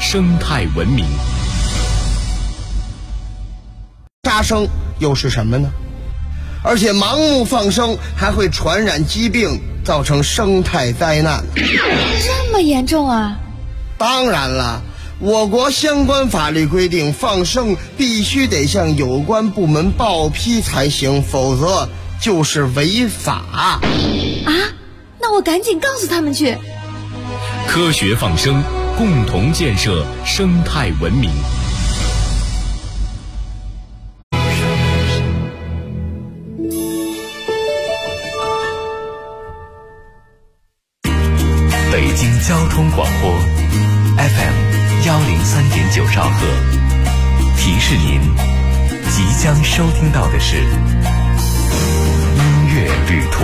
生态文明。 杀生又是什么呢？而且盲目放生还会传染疾病，造成生态灾难。 这么严重啊？ 当然了，我国相关法律规定，放生必须得向有关部门报批才行，否则就是违法。 啊？那我赶紧告诉他们去。 科学放生，共同建设生态文明。北京交通广播 FM103.9兆赫，提示您即将收听到的是音乐旅途。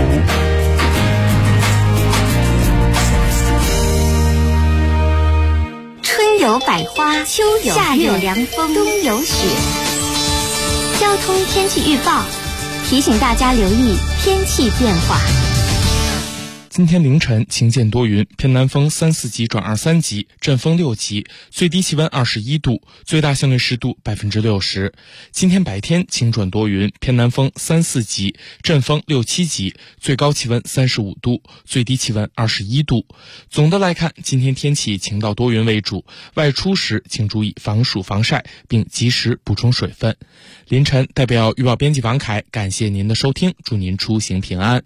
春有百花，秋有夏有凉风，冬有雪。交通天气预报提醒大家留意天气变化。 今天凌晨晴间多云，偏南风3、4级转2、3级，阵风6级，最低气温21度，最大相对湿度60%。今天白天晴转多云，偏南风3、4级，阵风6、7级，最高气温35度，最低气温21度。总的来看，今天天气晴到多云为主，外出时请注意防暑防晒，并及时补充水分。凌晨代表预报编辑王凯感谢您的收听，祝您出行平安。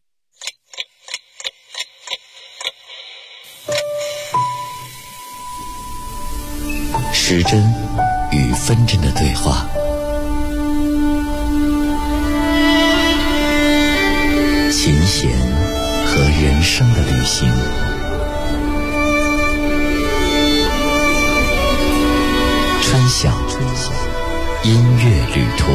时针与分针的对话，琴弦和人生的旅行，穿响音乐旅途。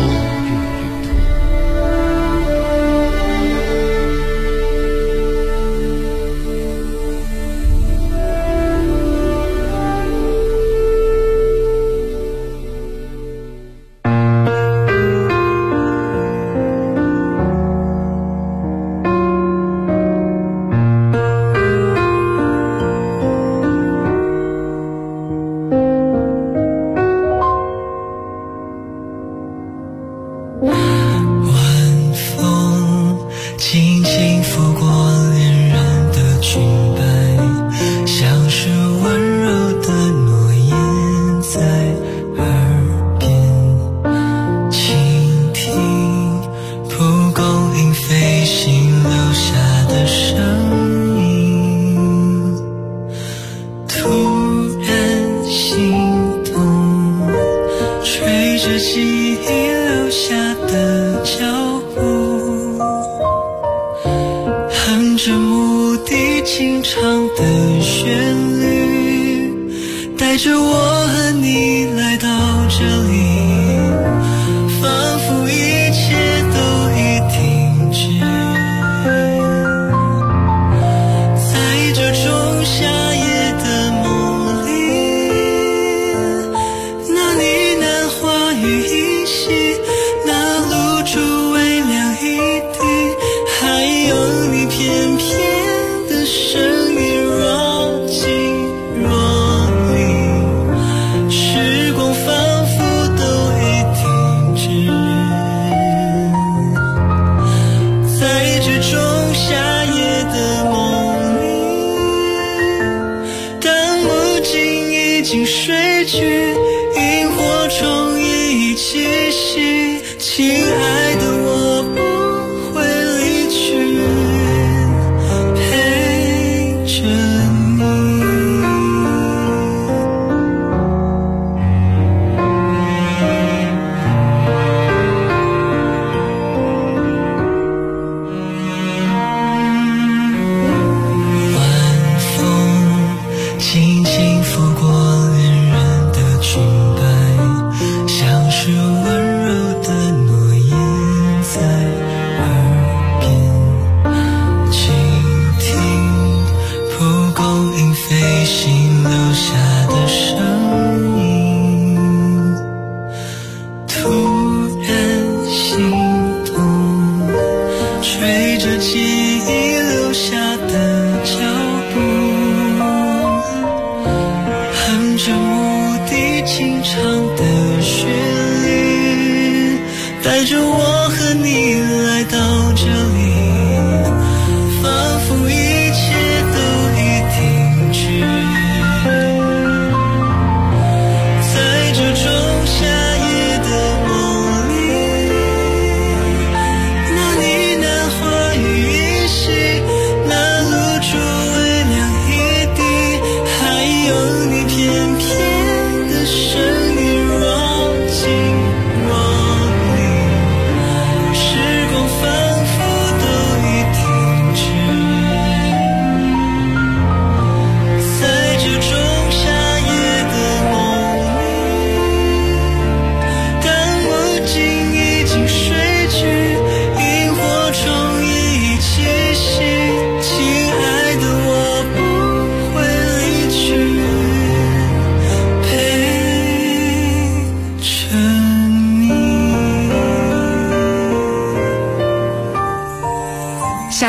像是温柔的诺言。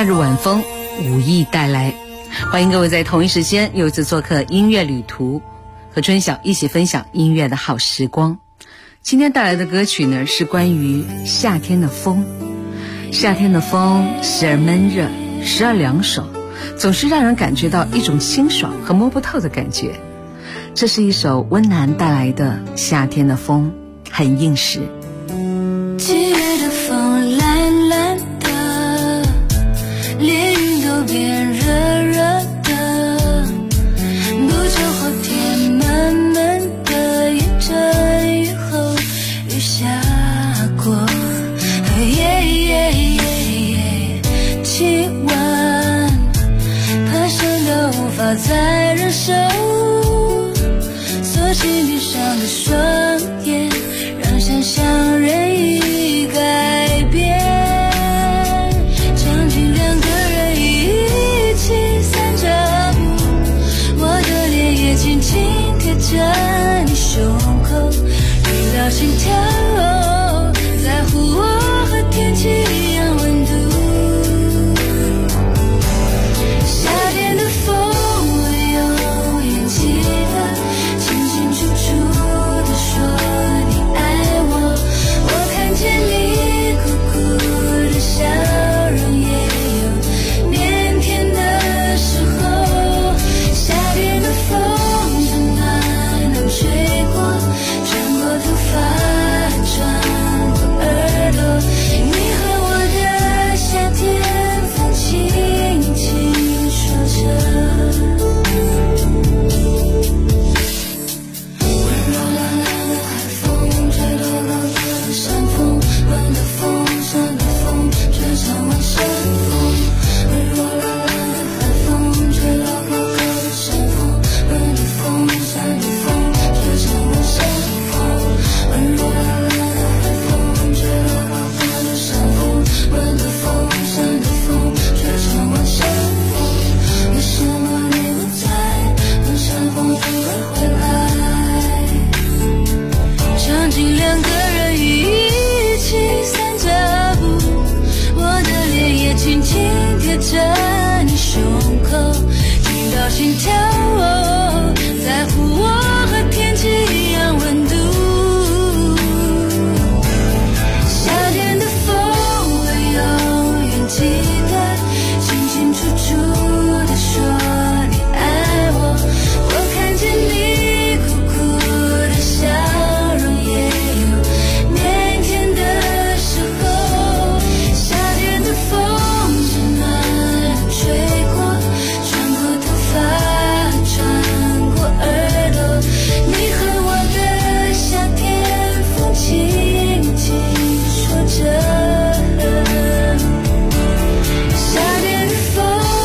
日晚风无意带来，欢迎各位在同一时间又一次做客音乐旅途，和春晓一起分享音乐的好时光。今天带来的歌曲呢，是关于夏天的风。夏天的风时而闷热，时而凉爽，总是让人感觉到一种清爽和摸不透的感觉。这是一首温岚带来的夏天的风，很应时。 七月的风蓝蓝的，连云都变热热的，不久后天闷闷的，一阵雨后雨下过，气温攀升到无法再忍受，索性闭上的双眼，让想象任意改变，将近两个人一起散着步，我的脸也轻轻贴着你胸口，听到心跳，在乎我和天气一样温度。夏天的风我永远记得，清清楚楚地说你爱我，我看见你苦苦的笑容，也有腼腆的时候。夏天的风正暖暖吹过，穿过头发，穿过耳朵，你和我的夏天风轻轻说着。温柔凉凉的海风，吹落高高的山峰，温的风，山的风，吹上晚山风。温柔凉凉的海风，吹落高高的山峰，温的风，山的风，吹上晚山风。温柔凉凉的海风，吹落高高的山峰，温的风，山的风，吹上晚山风。为什么你不在，当山风突然回来，将近两个人一起散着步，我的脸也轻轻贴着你胸口，听到心跳，在乎我和天气一样温度。夏天的风我永远记得，清清楚楚地说你爱我，我看见你苦苦的笑容，也有腼腆的时候。夏天的风正暖吹过，穿过头发，穿过耳朵，你和我的夏天风轻轻说着。夏天的风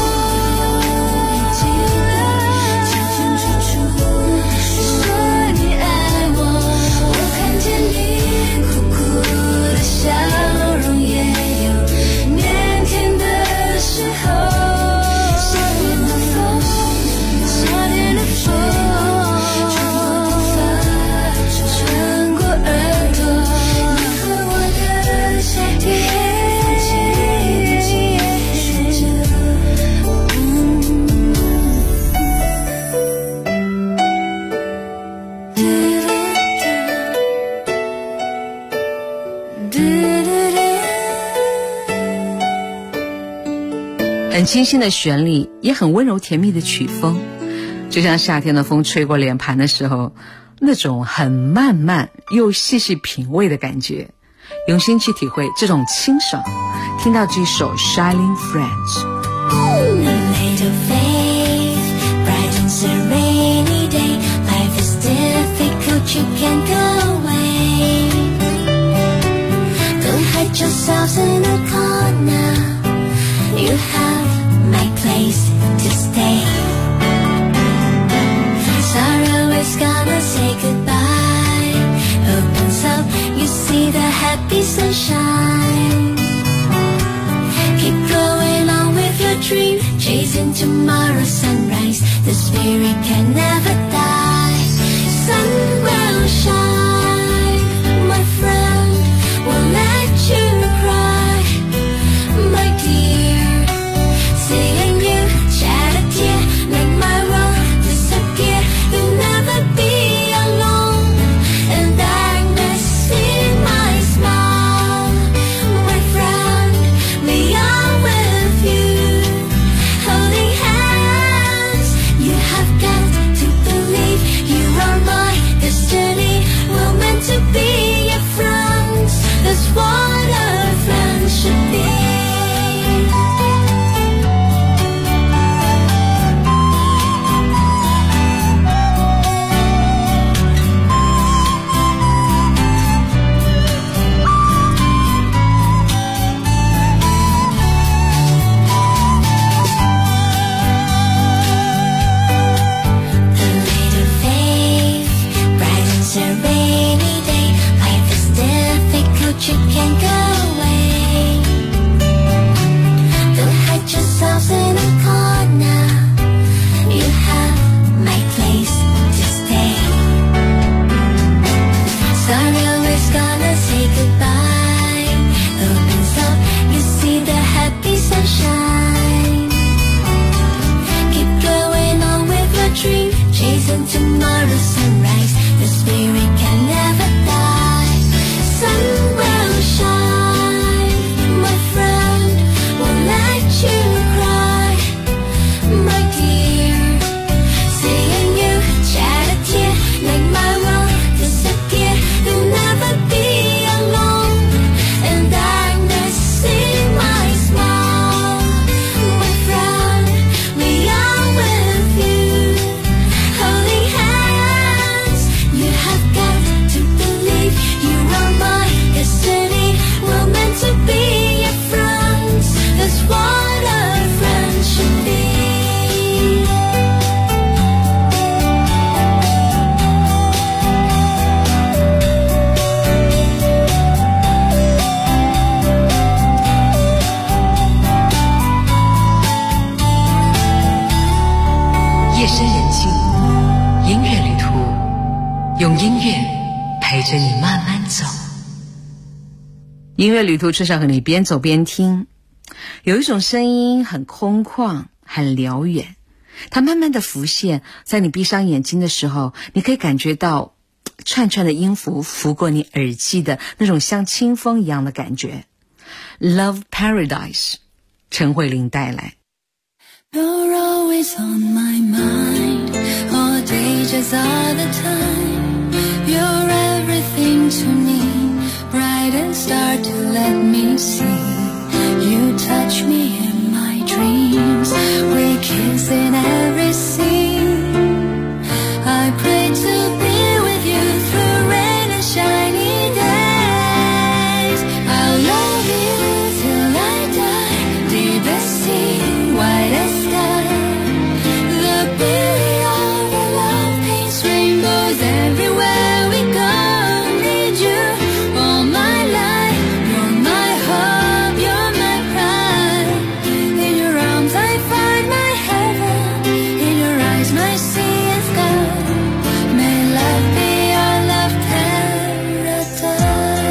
记得，清清楚楚说你爱我，我看见你苦苦的笑容，也有腼腆的时候。夏天的风，夏天的风，穿过头发，穿过耳朵，你和我的夏天轻轻说着。 很清新的旋律，也很温柔甜蜜的曲风，就像夏天的风吹过脸盘的时候，那种很慢慢又细细品味的感觉，用心去体会这种清爽。听到这首 Shining Friends。 A little faith brightens a rainy day. Life is difficult, you can't go away. Don't hide yourselves in a corner. You have my place to stay. Sorrow is gonna say goodbye. Opens up, you see the happy sunshine. Keep going on with your dream, chasing tomorrow's sunrise. The spirit can never die. Sun will shine, my friend, won't let you cry. My dear, 用音乐陪着你慢慢走。音乐旅途车上和你边走边听，有一种声音很空旷，很辽远，它慢慢的浮现，在你闭上眼睛的时候，你可以感觉到串串的音符拂过你耳际的那种像清风一样的感觉。 Love Paradise 陈慧琳带来。 You're always on my mind, all day just all the time. You're everything to me, bright and star to let me see. You touch me in my dreams, we kiss in every scene. I pray to be with you through rain and shiny days. I'll love you till I die, deepest sea, widest sky. The beauty of our love paints rainbows everywhere we go. Need you all my life, you're my hope, you're my pride. In your arms I find my heaven, in your eyes my sea and sky. May love be our love paradise.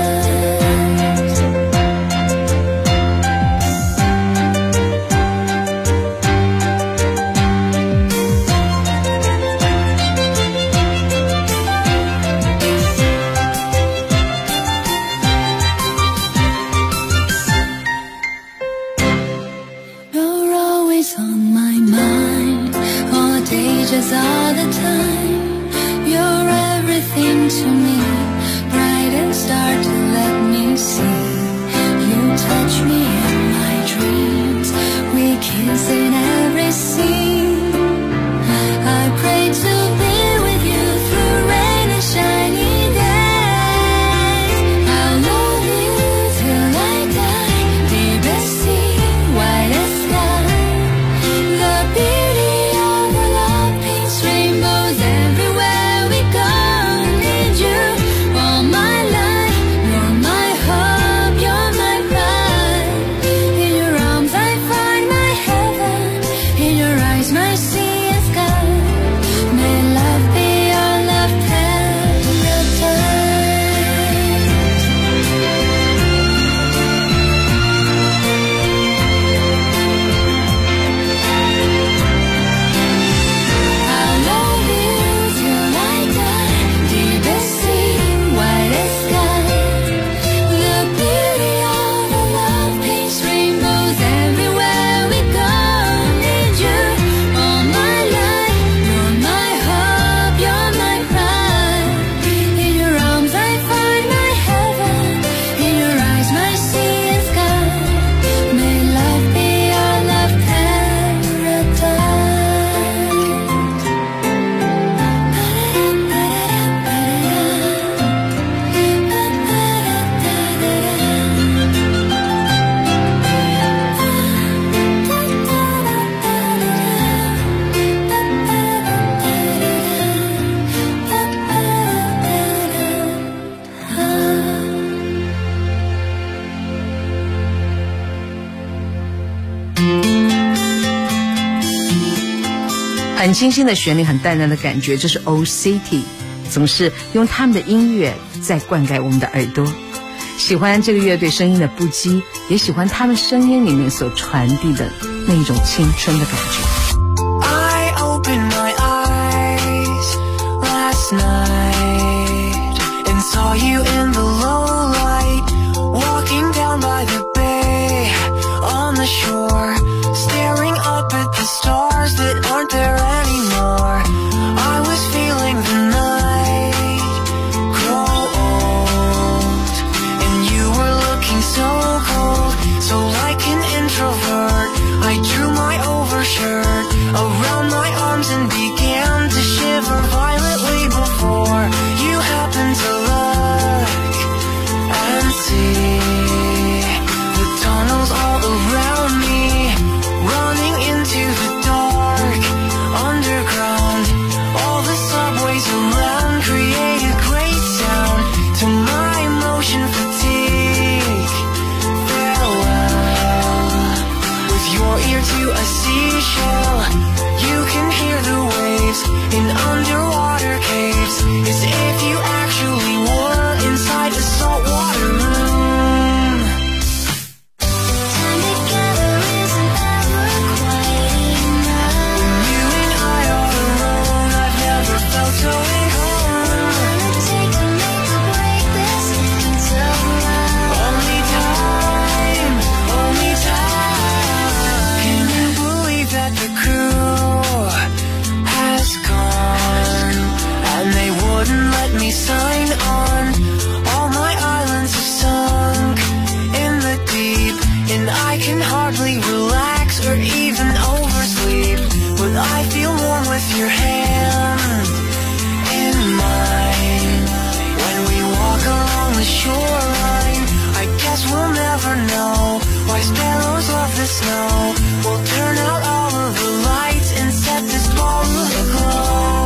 You're always on my mind, all day just all the time. You're everything to me, bright and star to let me see. You touch me in my dreams, we kiss in every scene. I pray to be with you through rain and shiny days. I'll love you till I die, deepest sea, widest sky. The beauty of our love paints rainbows everywhere we go. Need you all my life, you're my hope, you're my pride. In your arms I find my heaven, in your eyes my sea and sky. May love be our love paradise. I'll love you till I die, deepest sea, widest sky. The beauty of our love paints rainbows everywhere we go. Need you all my life, you're my hope, you're my pride. In your arms I find my heaven, in your eyes my sea and sky. May love be our love paradise. 很清新的旋律，很淡淡的感觉，这是 Old City， 总是用他们的音乐在灌溉我们的耳朵。喜欢这个乐队声音的不羁，也喜欢他们声音里面所传递的那一种青春的感觉。 I opened my eyes last night and saw you in the low light, walking down by the bay on the shore, staring up at the stars that aren't there anymore. I was feeling the night grow old, and you were looking so cold, so like an introvert. I drew my overshirt sign on. All my islands are sunk in the deep, and I can hardly relax or even oversleep. But I feel warm with your hand in mine. When we walk along the shoreline, I guess we'll never know why sparrows love the snow. We'll turn out all of the lights and set this ball aglow.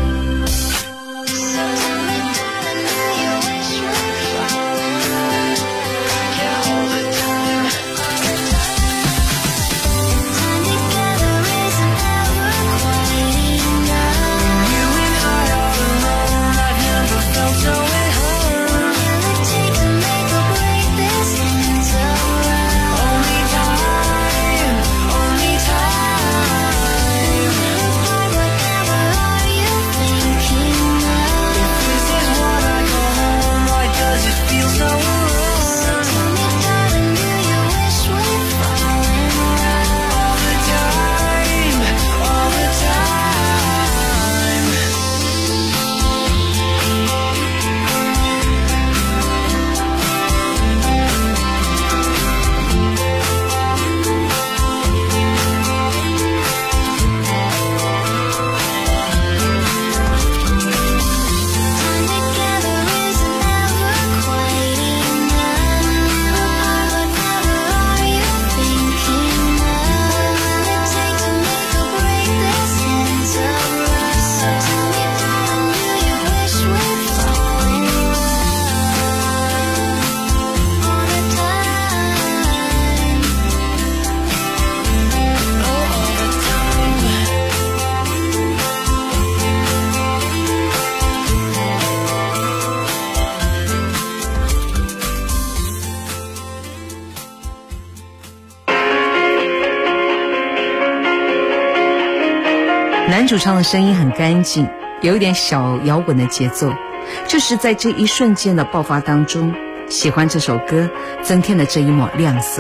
男主唱的声音很干净，有一点小摇滚的节奏，就是在这一瞬间的爆发当中，喜欢这首歌增添了这一抹亮色。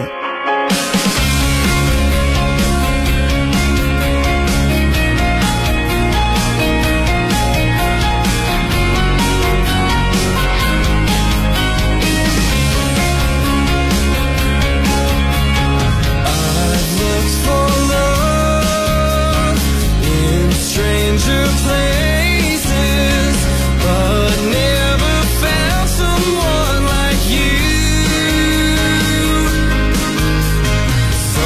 Someone like you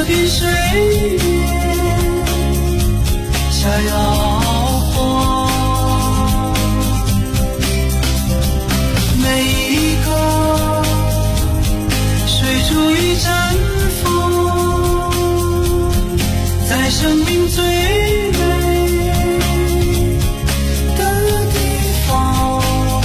这片水面下摇晃，每一个水珠与绽放，在生命最美的地方。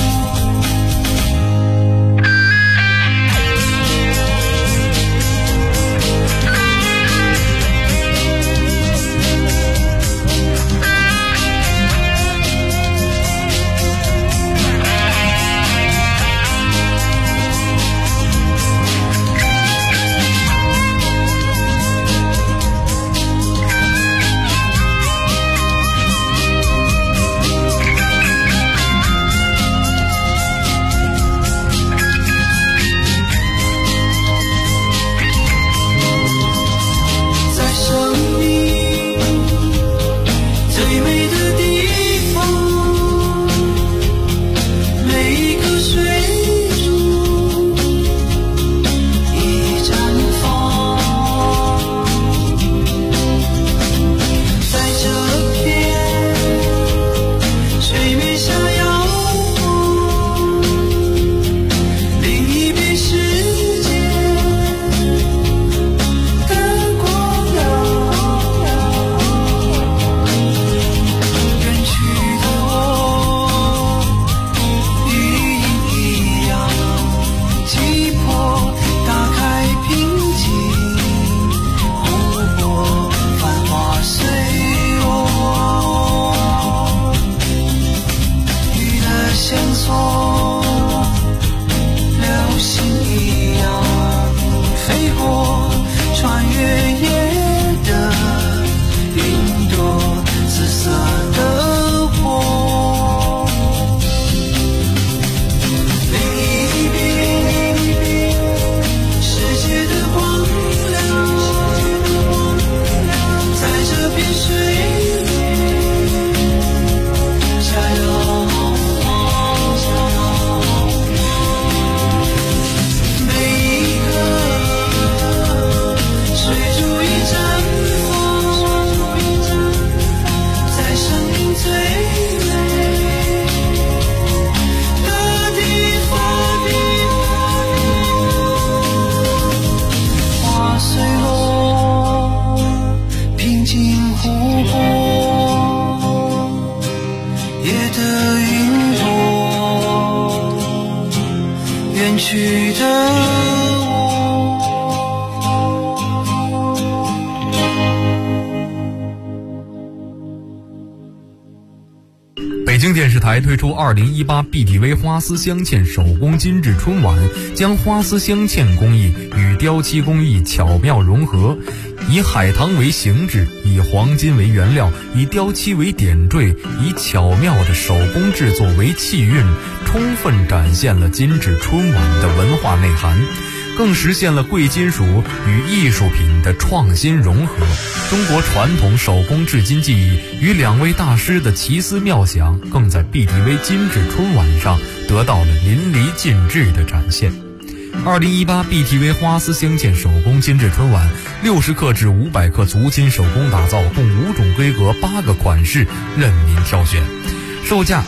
北京电视台推出2018 BTV 花丝镶嵌手工精致春晚，将花丝镶嵌工艺与雕漆工艺巧妙融合，以海棠为形制，以黄金为原料，以雕漆为点缀，以巧妙的手工制作为气韵，充分展现了精致春晚的文化内涵，更实现了贵金属与艺术品的创新融合。中国传统手工制金技艺与两位大师的奇思妙想，更在 BTV 精致春晚上得到了淋漓尽致的展现。2018 BTV 花丝镶嵌手工精致春晚，60克至500克足金手工打造，共5种规格8个款式任您挑选，售价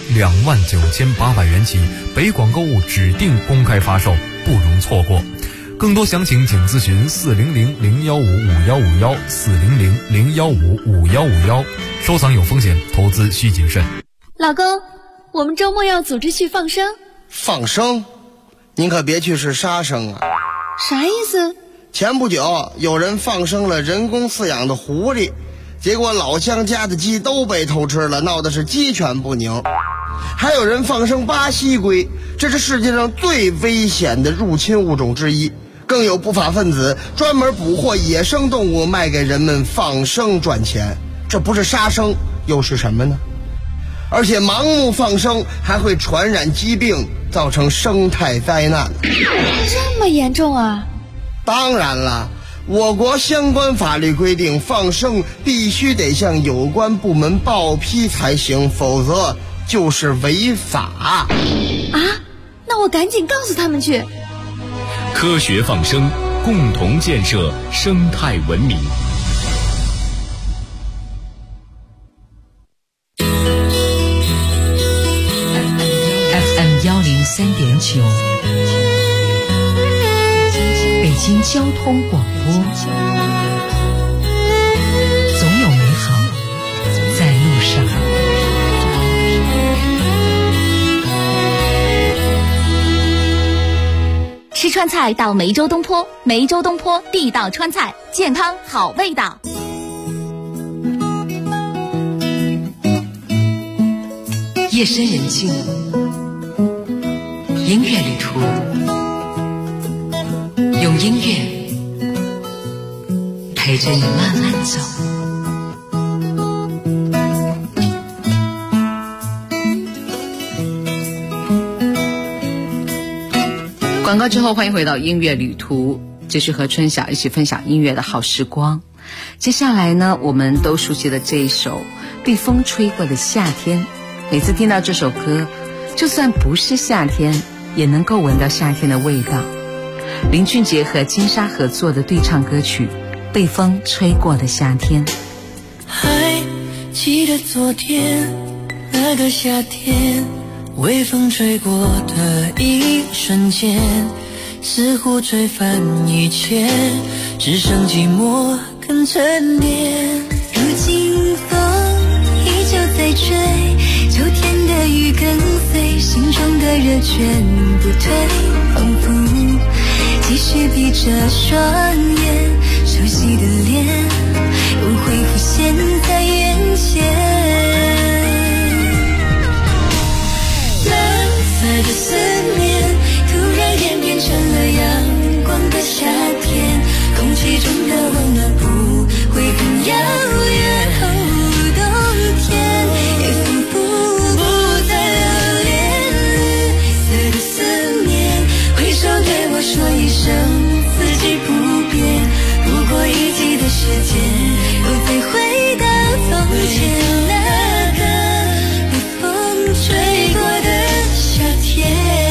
29800元起，北广购物指定公开发售，不容错过。更多详情请咨询400-015-5151 400-015-5151。收藏有风险，投资需谨慎。 老公，我们周末要组织去放生。 放生？您可别去是杀生啊！ 啥意思？ 前不久有人放生了人工饲养的狐狸，结果老乡家的鸡都被偷吃了，闹的是鸡犬不宁。还有人放生巴西龟，这是世界上最危险的入侵物种之一。更有不法分子专门捕获野生动物卖给人们放生赚钱，这不是杀生又是什么呢？而且盲目放生还会传染疾病，造成生态灾难。 这么严重啊？ 当然了，我国相关法律规定，放生必须得向有关部门报批才行，否则就是违法。 啊，那我赶紧告诉他们去。 科学放生， 共同建设生态文明。 FM103.9，北京交通广播，总有美好在路上。 吃川菜到梅州东坡，梅州东坡地道川菜，健康好味道。 夜深人静，音乐旅途，用音乐陪着你慢慢走。广告之后，欢迎回到音乐旅途，继续和春晓一起分享音乐的好时光。接下来呢，我们都熟悉的这一首《被风吹过的夏天》，每次听到这首歌，就算不是夏天，也能够闻到夏天的味道。林俊杰和金莎合作的对唱歌曲《被风吹过的夏天》。 还记得昨天那个夏天，微风吹过的一瞬间，似乎吹翻一切，只剩寂寞更沉淀。 如今风依旧在吹，秋天的雨跟随，心中的热全不退，仿佛继续闭着双眼，熟悉的脸又会浮现在眼前。蓝色的思念突然演变成了阳光的夏天，空气中的温暖不会很遥远，冬天也仿佛不再留恋。绿色的思念挥手对我说一声四季不变，不过一季的时间又再回到从前，那个被风吹过的夏天。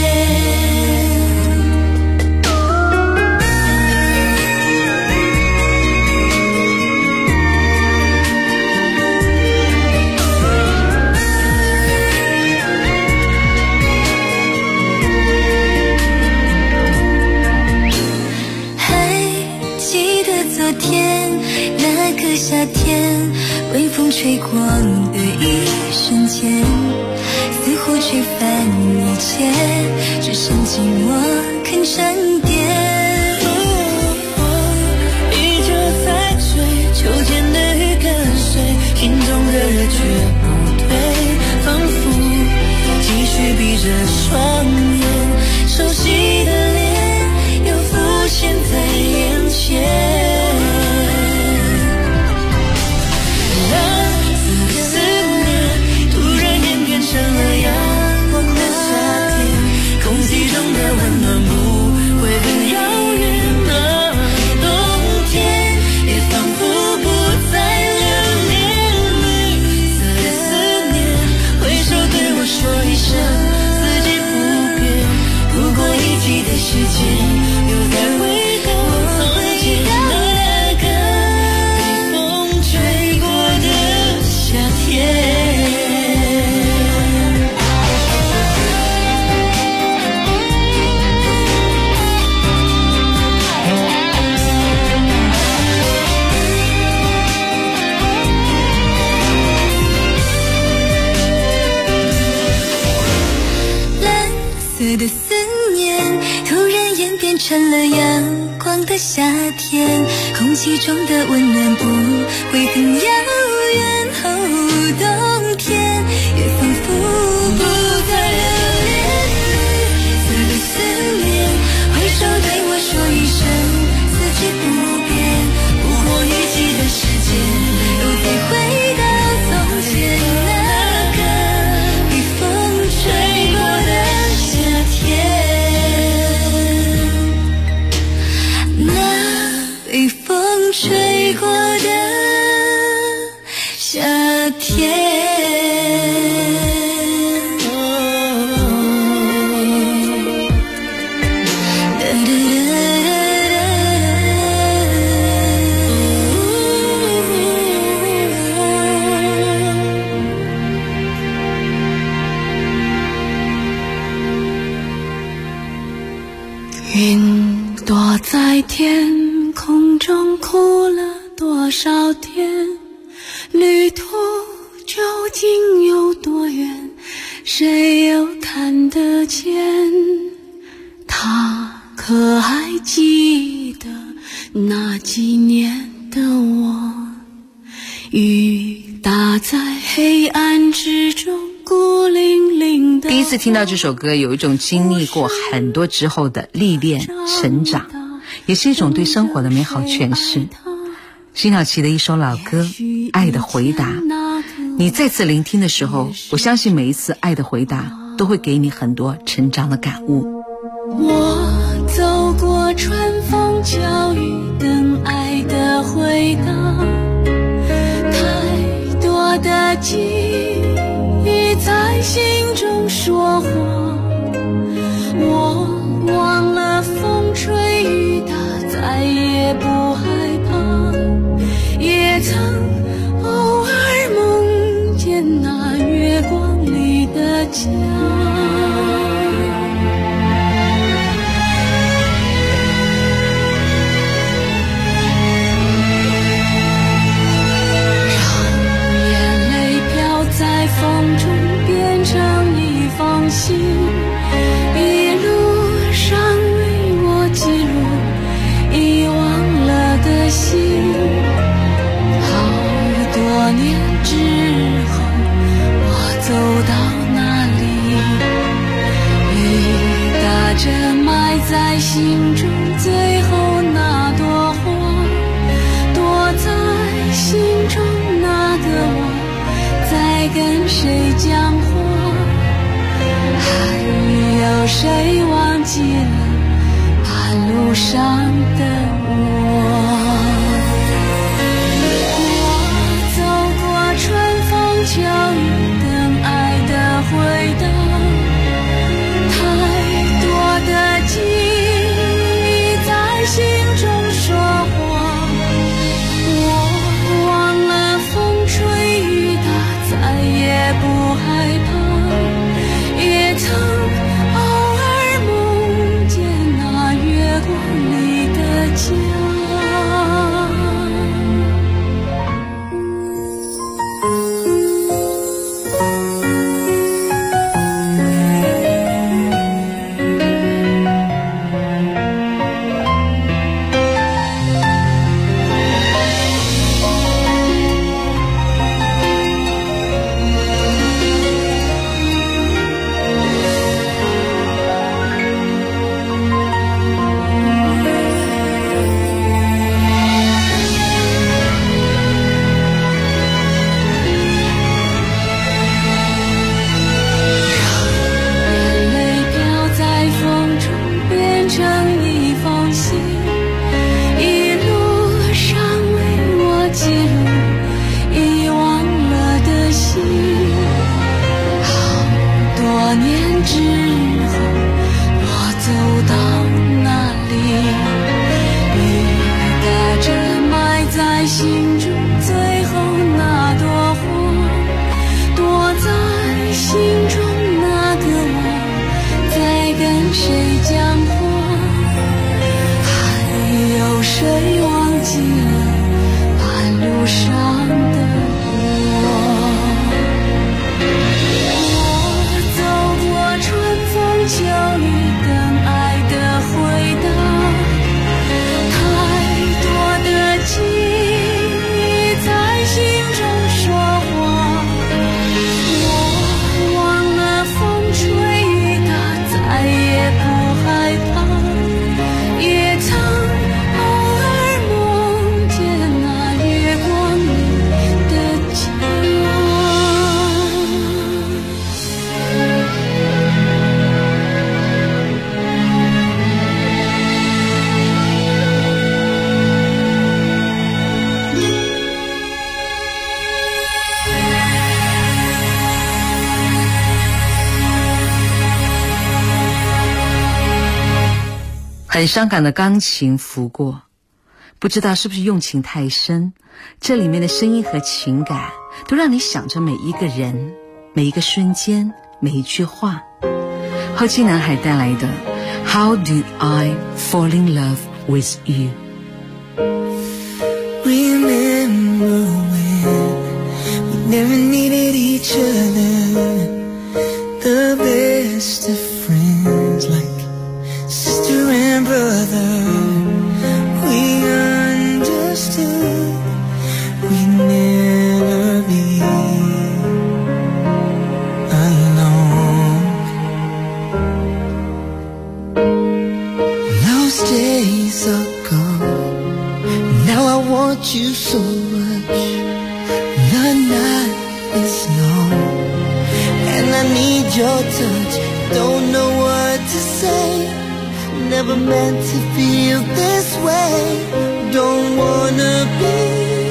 夏天微风吹过的一瞬间，似乎吹翻一切，只剩寂寞肯沉淀。 依旧在追，秋天的雨跟随，心中的热却不退，仿佛继续闭着双眼，熟悉的脸又浮现在眼前。成了阳光的夏天，空气中的温暖不会很遥远啊，冬天也仿佛不再留恋。绿色的思念挥手对我说一声四季不变，不过一季的时间又再回到从前，那个被风吹过的夏天。 的思念突然演变成了阳光的夏天，空气中的温暖不会很遥远，冬天也仿佛不再留恋。绿色的思念挥手对我说一声四季不变，不过一季的时间又再回到从前，那个被风吹过的夏天，那被风吹过的夏天。 云躲在天空中哭了多少天，旅途究竟有多远，谁又看得见？他可还记得那几年的我，雨打在黑暗之中，孤零零的。 第一次听到这首歌，有一种经历过很多之后的历练成长，也是一种对生活的美好诠释。辛晓琪的一首老歌《爱的回答》，你再次聆听的时候，我相信每一次《爱的回答》都会给你很多成长的感悟。 我走过春风秋雨，等爱的回答，太多的记忆在心中说话，我忘了风吹雨打，再也不害怕，也曾偶尔梦见那月光里的家。风中变成一封信，一路上为我记录遗忘了的心。好多年之后，我走到那里，雨打着埋在心中最后那朵花，躲在心中那个我，在跟谁讲话？还有谁忘记了半路上的我？我走过春风秋雨，等爱的回答，太多的记忆在心中说话，我忘了风吹雨打，再也不害怕，也曾偶尔梦见那月光里的家。 很伤感的钢琴拂过，不知道是不是用情太深，这里面的声音和情感都让你想着每一个人，每一个瞬间，每一句话。后期男孩带来的 How did I fall in love with you? Remember when we never needed each other, the best of friends, like sister and brother. We understood we'd never be alone. Those days are gone. Now I want you so much. The night is long and I need your touch. Don't know what to say. Never meant to feel this way. Don't wanna be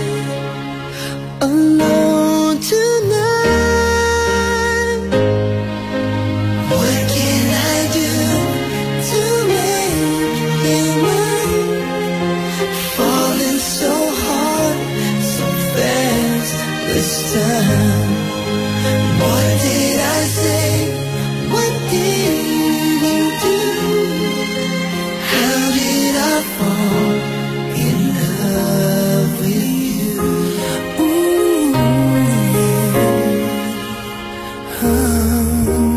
alone tonight. What can I do to make you mine? Falling so hard, so fast this time. What did I say? What did you do? How did I fall in love with you? Ooh, oh.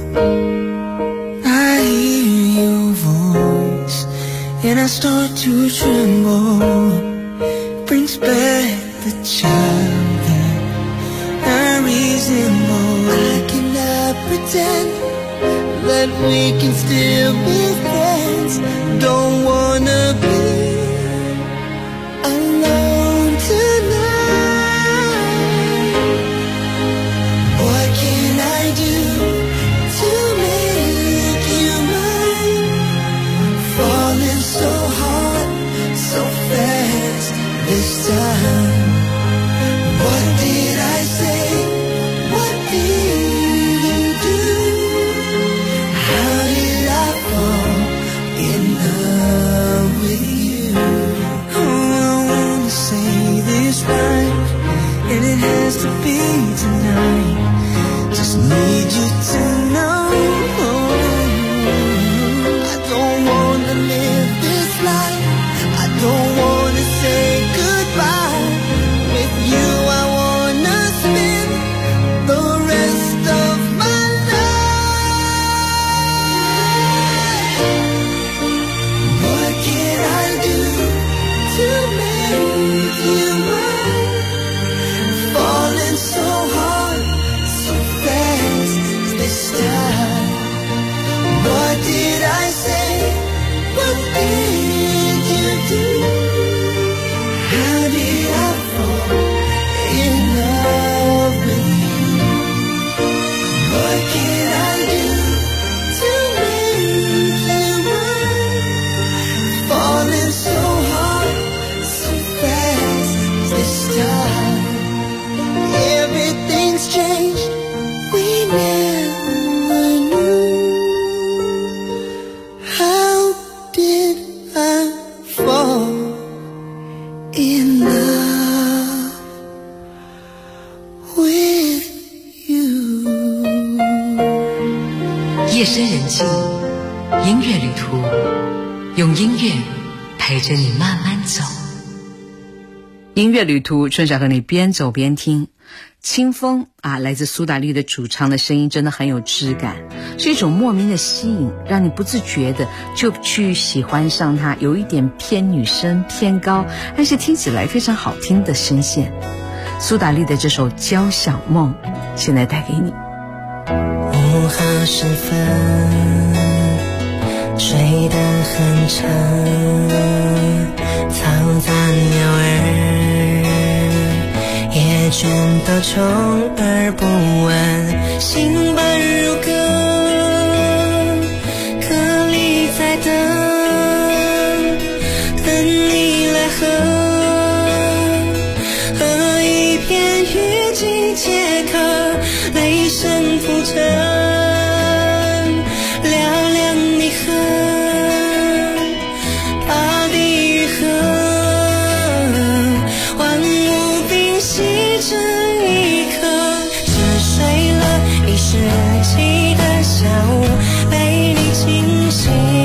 I hear your voice and I start to tremble. Brings back the child that I resemble. I cannot pretend that we can still be friends. Don't wanna be alone tonight. What can I do to make you mine? Falling so hard, so fast this time. What did I say? What did you do? How did I fall in love with you? Oh, I wanna say this right, and it has to be tonight. Just need you to know I don't wanna live this life. I don't wanna say goodbye. With you I wanna spend the rest of my life. What can I do to make you mine? Falling so hard, so fast this time. What did I say? What did you do? How did I fall in love with you? What can I do to make you mine? Falling so hard, so fast this time. Everything's changed. We never knew. How did I fall in love with you? 夜深人静，音乐旅途，用音乐陪着你慢慢走。音乐旅途，春晓和你边走边听。清风啊，来自苏打绿的主唱的声音真的很有质感，是一种莫名的吸引，让你不自觉的就去喜欢上它，有一点偏女生偏高，但是听起来非常好听的声线。苏打绿的这首《交响梦》现在带给你。 午后时分，睡得很沉，嘈杂鸟儿也全都充耳不闻，心般如歌，颗粒在等，等你来和一片雨季解渴，雷声浮沉，嘹亮你和大地愈合，万物冰息成一刻，沉睡了一世纪的下午，被你惊醒。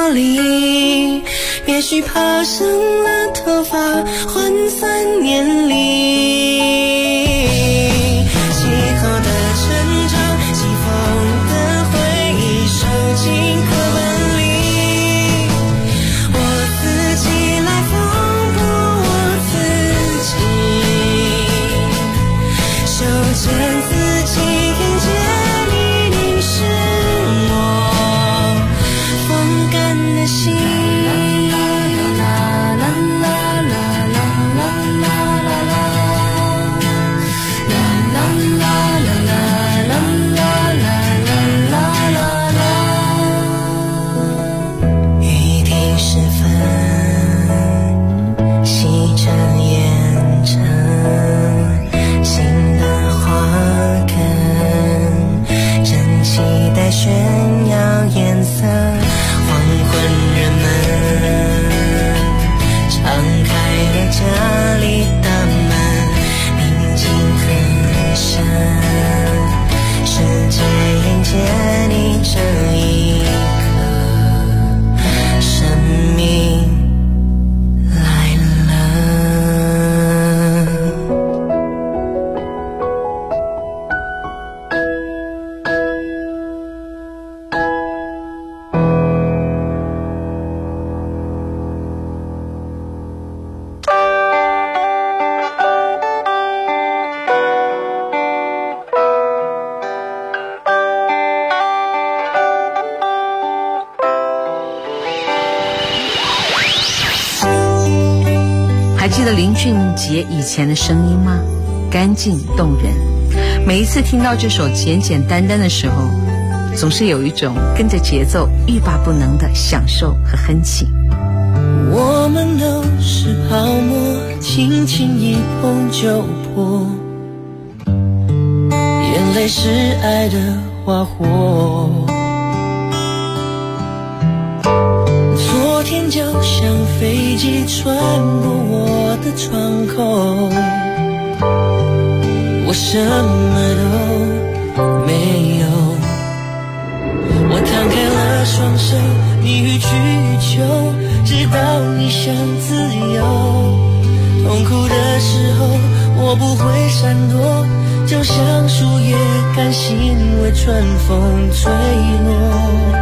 茉莉，也许爬上了头发，涣散年龄。邂逅的成长，西风的回忆，收进课本里。我自己来缝补我自己，修正自己，听见你凝视我风干的心。炫耀颜色，黄昏人们敞开了家里大门，宁静很深，世界迎接你这一刻，生命来了。 还记得林俊杰以前的声音吗？干净动人。每一次听到这首简简单单的时候，总是有一种跟着节奏欲罢不能的享受和哼起。 我们都是泡沫，轻轻一碰就破，眼泪是爱的花火。昨天就像飞机穿过我的窗口，我什么都没有。我摊开了双手，你予取予求，直到你想自由。痛苦的时候，我不会闪躲，就像树叶甘心为春风吹落。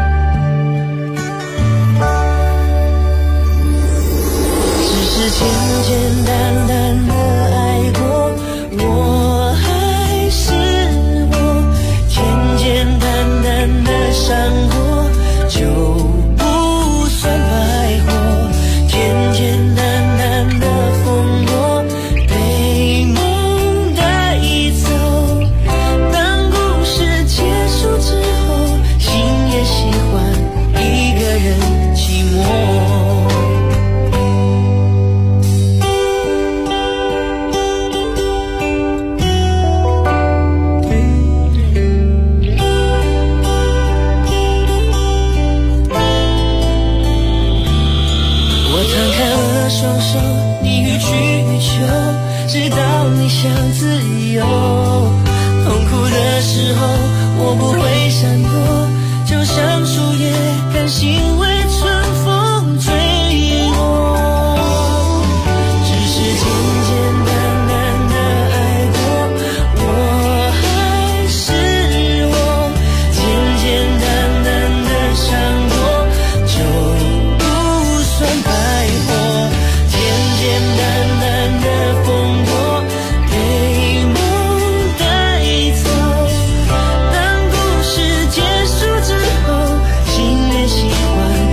只是简简单单的爱过，我还是我，简简单单的伤过就不算白活，简简单单的风波被梦带走。当故事结束之后，心也喜欢一个人寂寞。双手，你予取予求，直到你想自由。痛苦的时候，我不会闪躲，就像树叶甘心为春风吹落。只是简简单单的爱过，我还是我，简简单单的伤过就不算白活。简单单的风波被梦带走，当故事结束之后，心也喜欢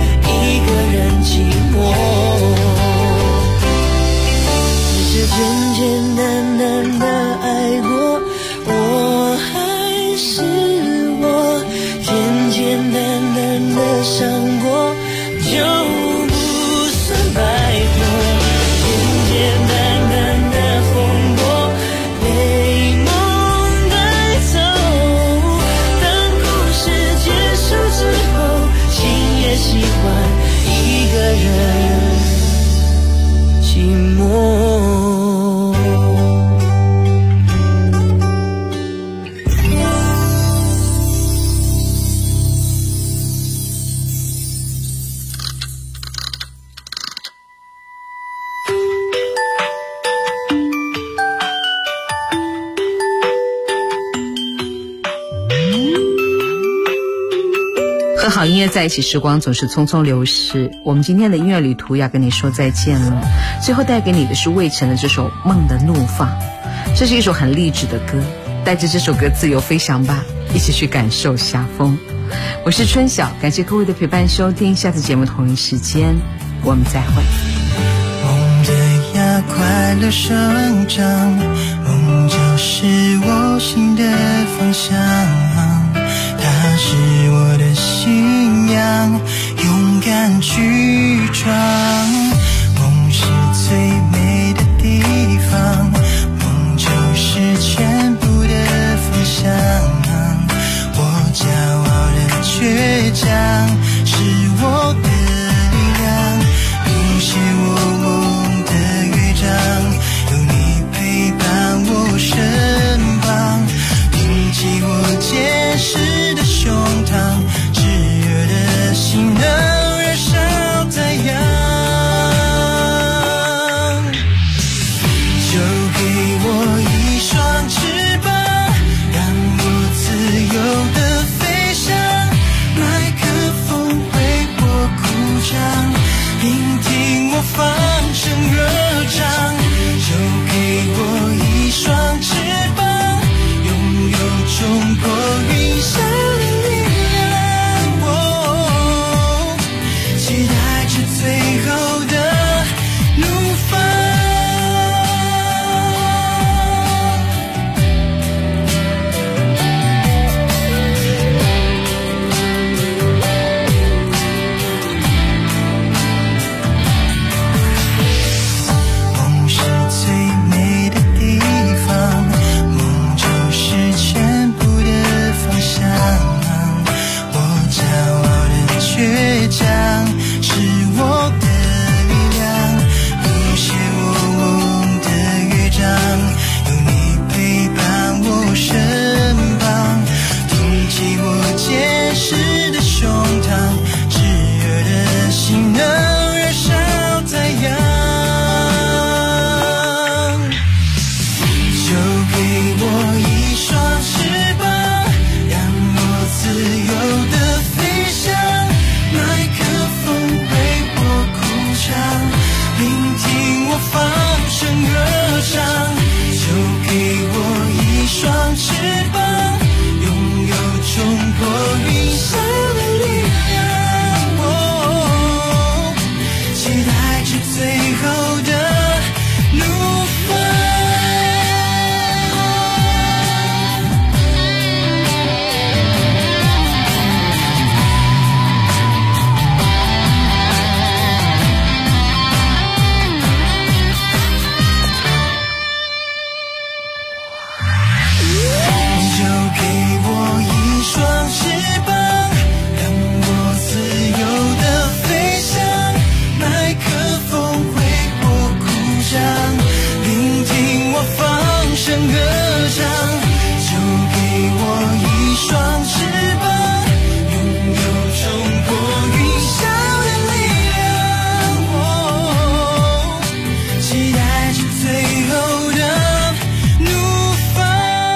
好音乐在一起，时光总是匆匆流逝。我们今天的音乐旅途要跟你说再见了，最后带给你的是魏晨的这首《梦的怒放》，这是一首很励志的歌，带着这首歌自由飞翔吧，一起去感受夏风。我是春晓，感谢各位的陪伴收听，下次节目同一时间我们再会。 梦的芽快乐生长，梦就是我心的方向，它是我的信仰，勇敢去闯。梦是最美的地方，梦就是全部的分享。我骄傲的倔强是我的力量，谱写我梦的乐章，有你陪伴我身旁，挺起我坚实的胸膛，炙热的心能燃烧太阳。就给我一双翅膀，让我自由的飞翔，麦克风为我鼓掌，聆听我放声歌唱。就给我一双翅膀，拥有冲破云霄的力量，期待着最后的怒放。梦是最美的地方，梦就是全部的方向。我骄傲的倔强是我的力量，谱写我梦的乐章，有你陪伴我身旁，挺起我坚实的胸膛，炙热的心能燃烧太阳。就给我一双翅膀，让我自由的飞翔，麦克风为我鼓掌，聆听我放声歌唱。就给我一双翅膀，拥有冲破云霄的力量，期待着最后的怒放。就给我一双翅膀，让我自由的飞翔，麦克风为我鼓掌，聆听我放声歌唱。就给我一双翅膀，拥有冲破云霄的力量，期待着最后的怒放。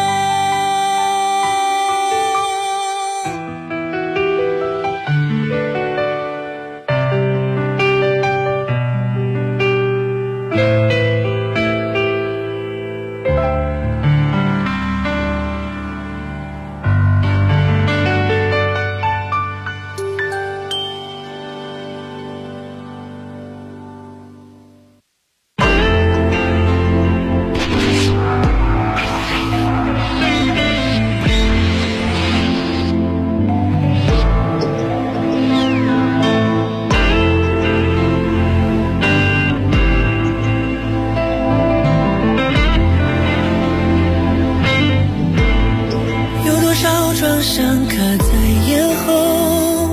有多少创伤刻在眼后，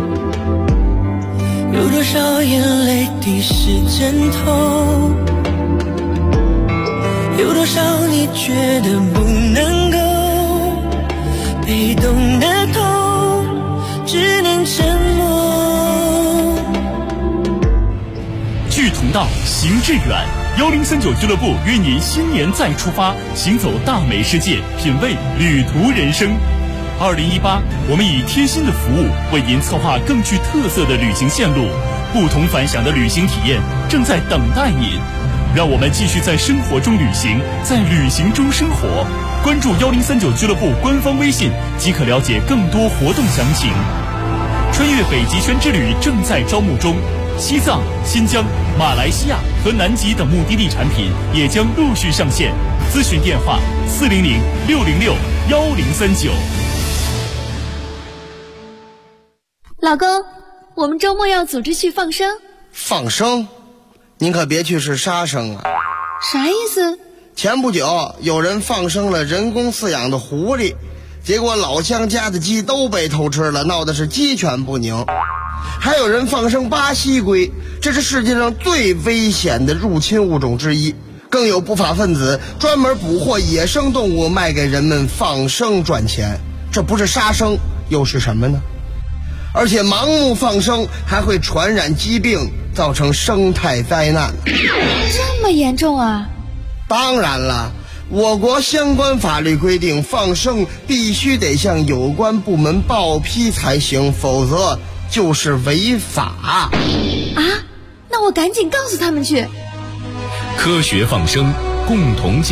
有多少眼泪滴湿枕头，有多少你觉得不能够，被动的痛只能沉默。 志同道，行致远。1039俱乐部约您新年再出发，行走大美世界，品味旅途人生。 2018，我们以贴心的服务为您策划更具特色的旅行线路，不同凡响的旅行体验正在等待您。让我们继续在生活中旅行，在旅行中生活。关注1039俱乐部官方微信即可了解更多活动详情。穿越北极圈之旅正在招募中，西藏、新疆、马来西亚和南极等目的地产品也将陆续上线。咨询电话400-606-1039。 老公，我们周末要组织去放生。 放生？您可别去是杀生啊！ 啥意思？ 前不久有人放生了人工饲养的狐狸，结果老乡家的鸡都被偷吃了，闹的是鸡犬不宁。还有人放生巴西龟，这是世界上最危险的入侵物种之一。更有不法分子专门捕获野生动物卖给人们放生赚钱，这不是杀生又是什么呢？而且盲目放生还会传染疾病，造成生态灾难。 这么严重啊？ 当然了，我国相关法律规定，放生必须得向有关部门报批才行，否则就是违法。 啊？那我赶紧告诉他们去。 科学放生，共同